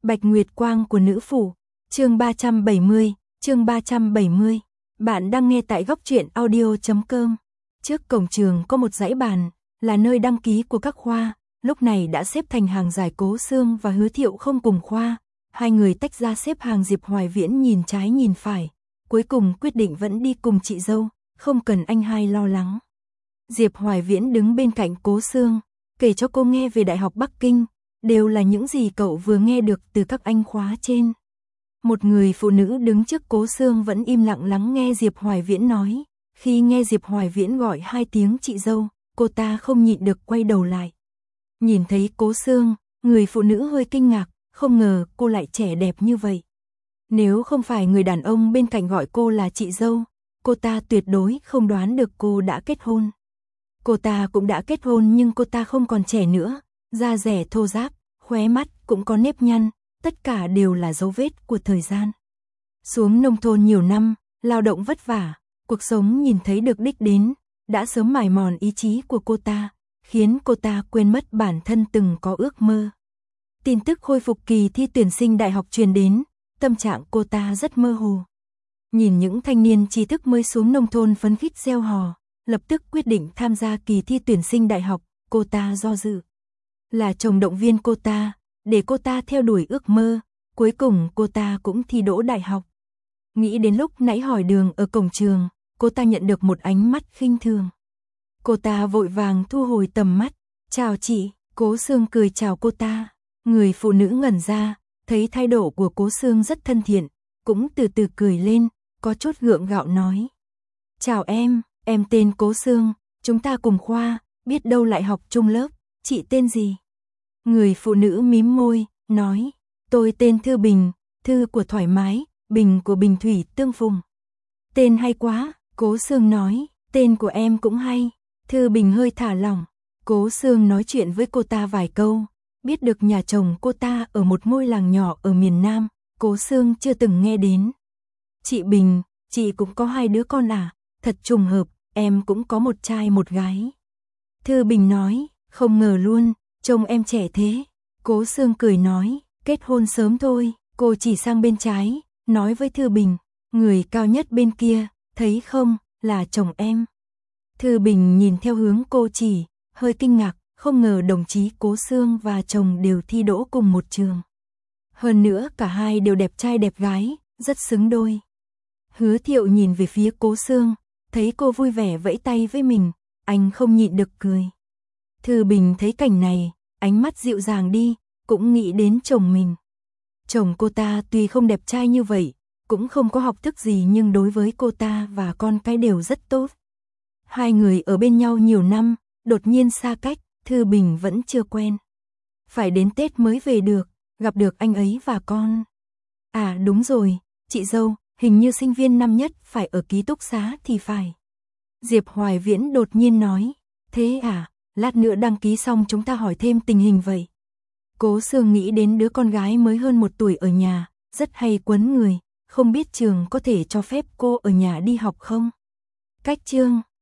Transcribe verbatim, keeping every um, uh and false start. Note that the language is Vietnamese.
Bạch Nguyệt Quang của nữ phủ, chương ba trăm bảy mươi, chương ba trăm bảy mươi. Bạn đang nghe tại góc truyện audio chấm com. Trước cổng trường có một dãy bàn, là nơi đăng ký của các khoa, lúc này đã xếp thành hàng dài. Cố Sương và Hứa Thiệu không cùng khoa, hai người tách ra xếp hàng. Diệp Hoài Viễn nhìn trái nhìn phải, cuối cùng quyết định vẫn đi cùng chị dâu, không cần anh hai lo lắng. Diệp Hoài Viễn đứng bên cạnh Cố Sương, kể cho cô nghe về Đại học Bắc Kinh, đều là những gì cậu vừa nghe được từ các anh khóa trên. Một người phụ nữ đứng trước Cố Sương vẫn im lặng lắng nghe Diệp Hoài Viễn nói. Khi nghe Diệp Hoài Viễn gọi hai tiếng chị dâu, cô ta không nhịn được quay đầu lại. Nhìn thấy Cố Sương, người phụ nữ hơi kinh ngạc, không ngờ cô lại trẻ đẹp như vậy. Nếu không phải người đàn ông bên cạnh gọi cô là chị dâu, cô ta tuyệt đối không đoán được cô đã kết hôn. Cô ta cũng đã kết hôn nhưng cô ta không còn trẻ nữa, da dẻ thô ráp, khóe mắt cũng có nếp nhăn, tất cả đều là dấu vết của thời gian. Xuống nông thôn nhiều năm, lao động vất vả, cuộc sống nhìn thấy được đích đến, đã sớm mài mòn ý chí của cô ta, khiến cô ta quên mất bản thân từng có ước mơ. Tin tức khôi phục kỳ thi tuyển sinh đại học truyền đến, tâm trạng cô ta rất mơ hồ. Nhìn những thanh niên trí thức mới xuống nông thôn phấn khích reo hò, lập tức quyết định tham gia kỳ thi tuyển sinh đại học, cô ta do dự. Là chồng động viên cô ta, để cô ta theo đuổi ước mơ, cuối cùng cô ta cũng thi đỗ đại học. Nghĩ đến lúc nãy hỏi đường ở cổng trường, cô ta nhận được một ánh mắt khinh thường. Cô ta vội vàng thu hồi tầm mắt, chào chị. Cố Sương cười chào cô ta. Người phụ nữ ngẩn ra, thấy thái độ của Cố Sương rất thân thiện, cũng từ từ cười lên, có chút gượng gạo nói. Chào em, em tên Cố Sương, chúng ta cùng khoa, biết đâu lại học chung lớp, chị tên gì? Người phụ nữ mím môi, nói, tôi tên Thư Bình, Thư của thoải mái, Bình của bình thủy tương phùng. Tên hay quá, Cố Sương nói, tên của em cũng hay. Thư Bình hơi thả lỏng, Cố Sương nói chuyện với cô ta vài câu, biết được nhà chồng cô ta ở một ngôi làng nhỏ ở miền Nam, Cố Sương chưa từng nghe đến. Chị Bình, chị cũng có hai đứa con à? Thật trùng hợp, em cũng có một trai một gái. Thư Bình nói, không ngờ luôn, trông em trẻ thế. Cố Sương cười nói, kết hôn sớm thôi. Cô chỉ sang bên trái, nói với Thư Bình, người cao nhất bên kia, thấy không, là chồng em. Thư Bình nhìn theo hướng cô chỉ, hơi kinh ngạc, không ngờ đồng chí Cố Sương và chồng đều thi đỗ cùng một trường. Hơn nữa cả hai đều đẹp trai đẹp gái, rất xứng đôi. Hứa Thiệu nhìn về phía Cố Sương, thấy cô vui vẻ vẫy tay với mình, anh không nhịn được cười. Thư Bình thấy cảnh này, ánh mắt dịu dàng đi, cũng nghĩ đến chồng mình. Chồng cô ta tuy không đẹp trai như vậy, cũng không có học thức gì nhưng đối với cô ta và con cái đều rất tốt. Hai người ở bên nhau nhiều năm, đột nhiên xa cách, Thư Bình vẫn chưa quen. Phải đến Tết mới về được, gặp được anh ấy và con. À đúng rồi, chị dâu, hình như sinh viên năm nhất phải ở ký túc xá thì phải. Diệp Hoài Viễn đột nhiên nói, thế à, lát nữa đăng ký xong chúng ta hỏi thêm tình hình vậy. Cố Sương nghĩ đến đứa con gái mới hơn một tuổi ở nhà, rất hay quấn người, không biết trường có thể cho phép cô ở nhà đi học không? Cách chương